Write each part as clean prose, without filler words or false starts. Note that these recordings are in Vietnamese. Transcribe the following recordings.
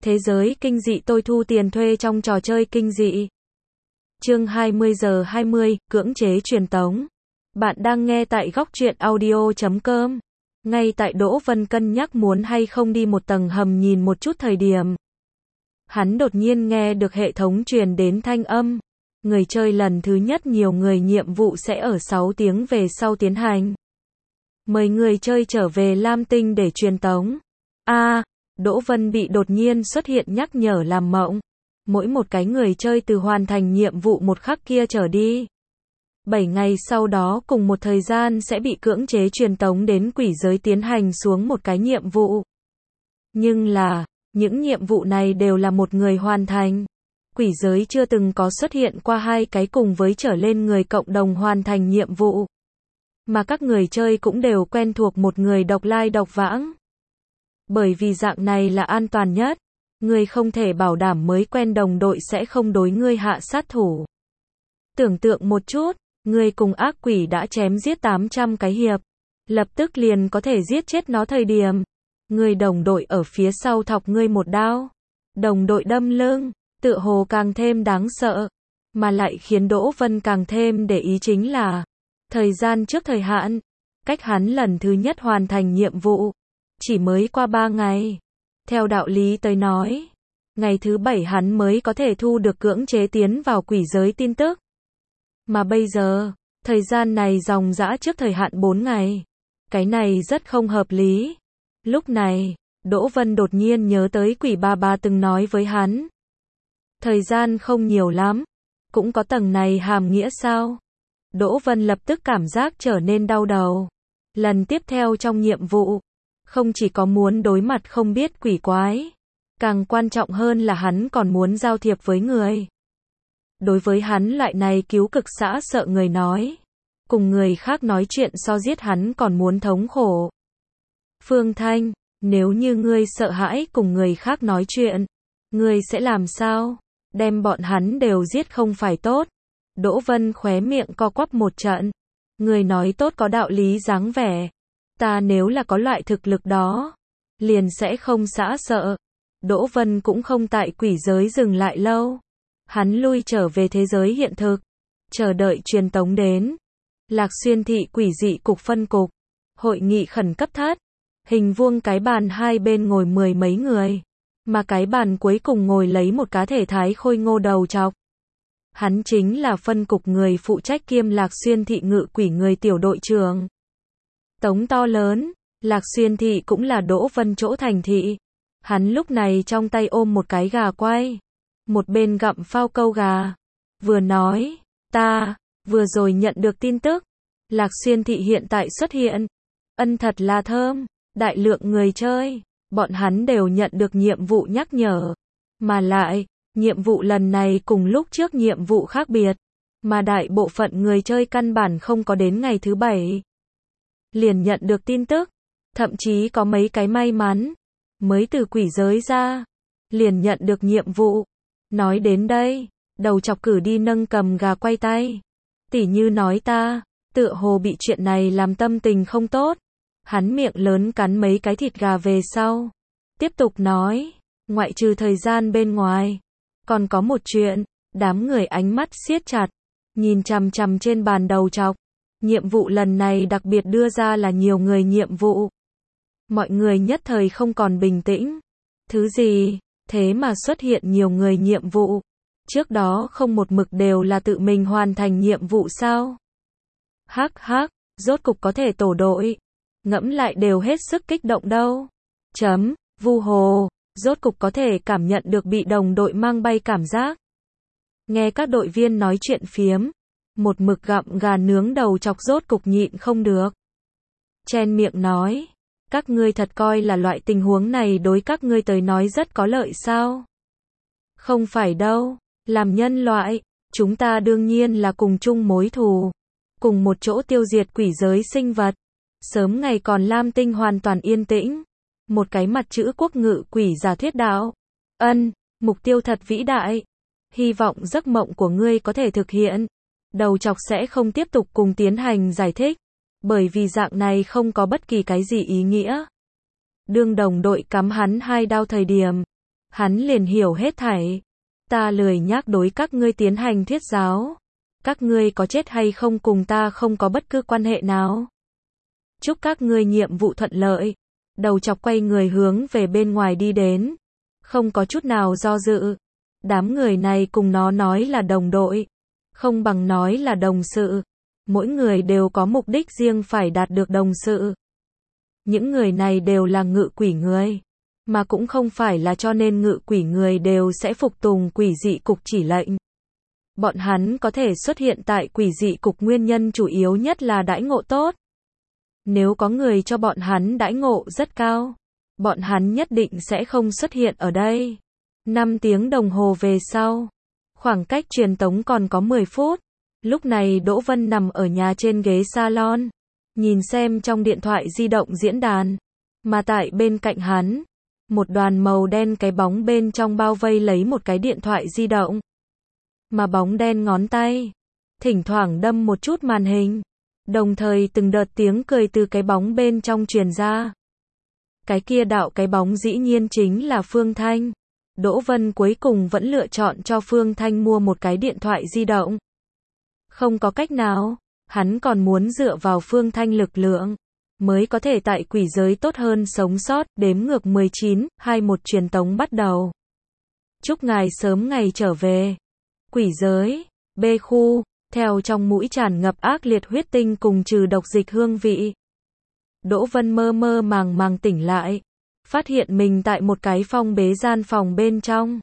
Thế giới kinh dị tôi thu tiền thuê trong trò chơi kinh dị. Chương 20:20, cưỡng chế truyền tống. Bạn đang nghe tại góc truyện audio.com. Ngay tại Đỗ Vân cân nhắc muốn hay không đi một tầng hầm nhìn một chút thời điểm. Hắn đột nhiên nghe được hệ thống truyền đến thanh âm. Người chơi lần thứ nhất nhiều người nhiệm vụ sẽ ở 6 tiếng về sau tiến hành. Mời người chơi trở về Lam Tinh để truyền tống. Đỗ Vân bị đột nhiên xuất hiện nhắc nhở làm mộng. Mỗi một cái người chơi từ hoàn thành nhiệm vụ một khắc kia trở đi. 7 ngày sau đó cùng một thời gian sẽ bị cưỡng chế truyền tống đến quỷ giới tiến hành xuống một cái nhiệm vụ. Nhưng là, những nhiệm vụ này đều là một người hoàn thành. Quỷ giới chưa từng có xuất hiện qua hai cái cùng với trở lên người cộng đồng hoàn thành nhiệm vụ. Mà các người chơi cũng đều quen thuộc một người độc lai độc vãng. Bởi vì dạng này là an toàn nhất. Ngươi không thể bảo đảm mới quen đồng đội sẽ không đối ngươi hạ sát thủ. Tưởng tượng một chút, ngươi cùng ác quỷ đã chém giết 800 cái hiệp. Lập tức liền có thể giết chết nó thời điểm. Ngươi đồng đội ở phía sau thọc ngươi một đao. Đồng đội đâm lưng, tựa hồ càng thêm đáng sợ. Mà lại khiến Đỗ Vân càng thêm để ý chính là thời gian trước thời hạn. Cách hắn lần thứ nhất hoàn thành nhiệm vụ chỉ mới qua 3 ngày. Theo đạo lý tới nói, ngày thứ 7 hắn mới có thể thu được cưỡng chế tiến vào quỷ giới tin tức. Mà bây giờ, thời gian này dòng dã trước thời hạn 4 ngày. Cái này rất không hợp lý. Lúc này, Đỗ Vân đột nhiên nhớ tới quỷ bà từng nói với hắn. Thời gian không nhiều lắm, cũng có tầng này hàm nghĩa sao? Đỗ Vân lập tức cảm giác trở nên đau đầu. Lần tiếp theo trong nhiệm vụ, không chỉ có muốn đối mặt không biết quỷ quái, càng quan trọng hơn là hắn còn muốn giao thiệp với người. Đối với hắn loại này cứu cực xã sợ người nói, cùng người khác nói chuyện so giết hắn còn muốn thống khổ. Phương Thanh, nếu như ngươi sợ hãi cùng người khác nói chuyện, ngươi sẽ làm sao? Đem bọn hắn đều giết không phải tốt. Đỗ Vân khóe miệng co quắp một trận. Người nói tốt có đạo lý dáng vẻ. Ta nếu là có loại thực lực đó, liền sẽ không xã sợ. Đỗ Vân cũng không tại quỷ giới dừng lại lâu. Hắn lui trở về thế giới hiện thực, chờ đợi truyền tống đến. Lạc Xuyên thị quỷ dị cục phân cục, hội nghị khẩn cấp thất. Hình vuông cái bàn hai bên ngồi 10 mấy người, mà cái bàn cuối cùng ngồi lấy một cá thể thái khôi ngô đầu trọc. Hắn chính là phân cục người phụ trách kiêm Lạc Xuyên thị ngự quỷ người tiểu đội trưởng. Tống to lớn, Lạc Xuyên thị cũng là Đỗ Vân chỗ thành thị. Hắn lúc này trong tay ôm một cái gà quay, một bên gặm phao câu gà, vừa nói, ta vừa rồi nhận được tin tức, Lạc Xuyên thị hiện tại xuất hiện. Thật là thơm, đại lượng người chơi, bọn hắn đều nhận được nhiệm vụ nhắc nhở. Mà lại, nhiệm vụ lần này cùng lúc trước nhiệm vụ khác biệt, mà đại bộ phận người chơi căn bản không có đến ngày thứ 7. Liền nhận được tin tức, thậm chí có mấy cái may mắn, mới từ quỷ giới ra, liền nhận được nhiệm vụ. Nói đến đây, đầu chọc cử đi nâng cầm gà quay tay. Tỉ như nói ta, tựa hồ bị chuyện này làm tâm tình không tốt. Hắn miệng lớn cắn mấy cái thịt gà về sau. Tiếp tục nói, ngoại trừ thời gian bên ngoài, còn có một chuyện, đám người ánh mắt siết chặt, nhìn chằm chằm trên bàn đầu chọc. Nhiệm vụ lần này đặc biệt đưa ra là nhiều người nhiệm vụ. Mọi người nhất thời không còn bình tĩnh. Thứ gì, thế mà xuất hiện nhiều người nhiệm vụ. Trước đó không một mực đều là tự mình hoàn thành nhiệm vụ sao? Hắc, rốt cục có thể tổ đội. Ngẫm lại đều hết sức kích động đâu. Vu hồ, rốt cục có thể cảm nhận được bị đồng đội mang bay cảm giác. Nghe các đội viên nói chuyện phiếm, một mực gặm gà nướng đầu chọc rốt cục nhịn không được. Chen miệng nói, các ngươi thật coi là loại tình huống này đối các ngươi tới nói rất có lợi sao? Không phải đâu, làm nhân loại, chúng ta đương nhiên là cùng chung mối thù, cùng một chỗ tiêu diệt quỷ giới sinh vật. Sớm ngày còn Lam Tinh hoàn toàn yên tĩnh. Một cái mặt chữ quốc ngự quỷ giả thuyết đạo. Mục tiêu thật vĩ đại. Hy vọng giấc mộng của ngươi có thể thực hiện. Đầu chọc sẽ không tiếp tục cùng tiến hành giải thích. Bởi vì dạng này không có bất kỳ cái gì ý nghĩa. Đương đồng đội cắm hắn 2 đao thời điểm. hắn liền hiểu hết thảy. Ta lười nhác đối các ngươi tiến hành thuyết giáo. Các ngươi có chết hay không cùng ta không có bất cứ quan hệ nào. Chúc các ngươi nhiệm vụ thuận lợi. Đầu chọc quay người hướng về bên ngoài đi đến. Không có chút nào do dự. Đám người này cùng nó nói là đồng đội. Không bằng nói là đồng sự. Mỗi người đều có mục đích riêng phải đạt được đồng sự. Những người này đều là ngự quỷ người. Mà cũng không phải là cho nên ngự quỷ người đều sẽ phục tùng quỷ dị cục chỉ lệnh. Bọn hắn có thể xuất hiện tại quỷ dị cục nguyên nhân chủ yếu nhất là đãi ngộ tốt. Nếu có người cho bọn hắn đãi ngộ rất cao, bọn hắn nhất định sẽ không xuất hiện ở đây. 5 tiếng đồng hồ về sau, khoảng cách truyền tống còn có 10 phút. Lúc này Đỗ Vân nằm ở nhà trên ghế salon, nhìn xem trong điện thoại di động diễn đàn. Mà tại bên cạnh hắn, một đoàn màu đen cái bóng bên trong bao vây lấy một cái điện thoại di động. Mà bóng đen ngón tay, thỉnh thoảng đâm một chút màn hình. Đồng thời từng đợt tiếng cười từ cái bóng bên trong truyền ra. Cái kia đạo cái bóng dĩ nhiên chính là Phương Thanh. Đỗ Vân cuối cùng vẫn lựa chọn cho Phương Thanh mua một cái điện thoại di động. Không có cách nào, hắn còn muốn dựa vào Phương Thanh lực lượng, mới có thể tại quỷ giới tốt hơn sống sót. Đếm ngược 19, 21 truyền tống bắt đầu. Chúc ngài sớm ngày trở về. Quỷ giới, B khu, theo trong mũi tràn ngập ác liệt huyết tinh cùng trừ độc dịch hương vị. Đỗ Vân mơ mơ màng màng tỉnh lại, phát hiện mình tại một cái phong bế gian phòng bên trong.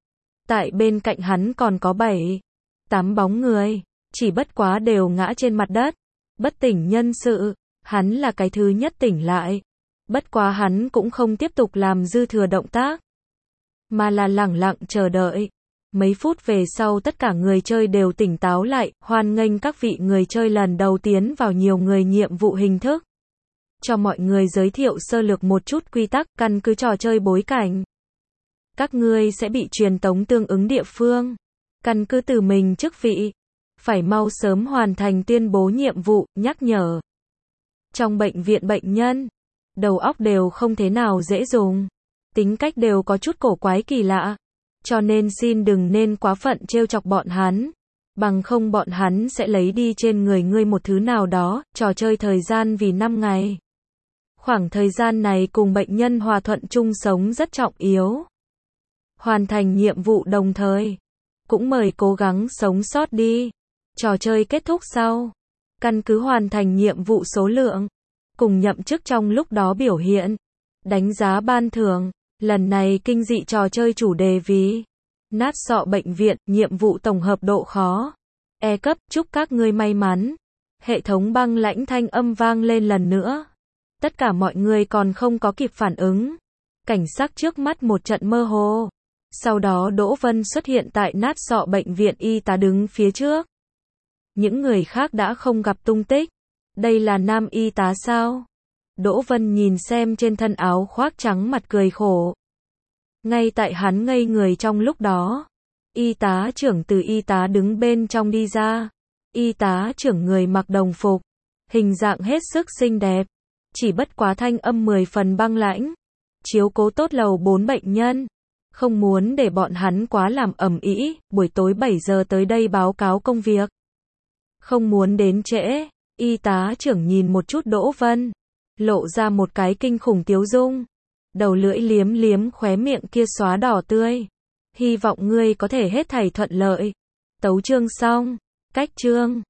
Tại bên cạnh hắn còn có 7, 8 bóng người, chỉ bất quá đều ngã trên mặt đất, bất tỉnh nhân sự. Hắn là cái thứ nhất tỉnh lại. Bất quá hắn cũng không tiếp tục làm dư thừa động tác, mà là lẳng lặng chờ đợi. Mấy phút về sau tất cả người chơi đều tỉnh táo lại, hoan nghênh các vị người chơi lần đầu tiến vào nhiều người nhiệm vụ hình thức. Cho mọi người giới thiệu sơ lược một chút quy tắc, căn cứ trò chơi bối cảnh. Các ngươi sẽ bị truyền tống tương ứng địa phương. Căn cứ từ mình chức vị. Phải mau sớm hoàn thành tuyên bố nhiệm vụ, nhắc nhở. Trong bệnh viện bệnh nhân, đầu óc đều không thế nào dễ dùng. Tính cách đều có chút cổ quái kỳ lạ. Cho nên xin đừng nên quá phận trêu chọc bọn hắn. Bằng không bọn hắn sẽ lấy đi trên người ngươi một thứ nào đó. Trò chơi thời gian vì 5 ngày. Khoảng thời gian này cùng bệnh nhân hòa thuận chung sống rất trọng yếu. Hoàn thành nhiệm vụ đồng thời. Cũng mời cố gắng sống sót đi. Trò chơi kết thúc sau. Căn cứ hoàn thành nhiệm vụ số lượng. Cùng nhậm chức trong lúc đó biểu hiện. Đánh giá ban thưởng. Lần này kinh dị trò chơi chủ đề vì nát sọ bệnh viện, nhiệm vụ tổng hợp độ khó E cấp, chúc các ngươi may mắn. Hệ thống băng lãnh thanh âm vang lên lần nữa. Tất cả mọi người còn không có kịp phản ứng. Cảnh sắc trước mắt một trận mơ hồ. Sau đó Đỗ Vân xuất hiện tại nát sọ bệnh viện, y tá đứng phía trước. Những người khác đã không gặp tung tích. Đây là nam y tá sao? Đỗ Vân nhìn xem trên thân áo khoác trắng mặt cười khổ. Ngay tại hắn ngây người trong lúc đó, y tá trưởng từ y tá đứng bên trong đi ra. Y tá trưởng người mặc đồng phục, hình dạng hết sức xinh đẹp, chỉ bất quá thanh âm 10 phần băng lãnh. Chiếu cố tốt lầu 4 bệnh nhân, không muốn để bọn hắn quá làm ầm ĩ, buổi tối 7 giờ tới đây báo cáo công việc. Không muốn đến trễ. Y tá trưởng nhìn một chút Đỗ Vân, lộ ra một cái kinh khủng tiếu dung. Đầu lưỡi liếm liếm khóe miệng kia xóa đỏ tươi. Hy vọng ngươi có thể hết thảy thuận lợi. Tấu chương xong. Cách chương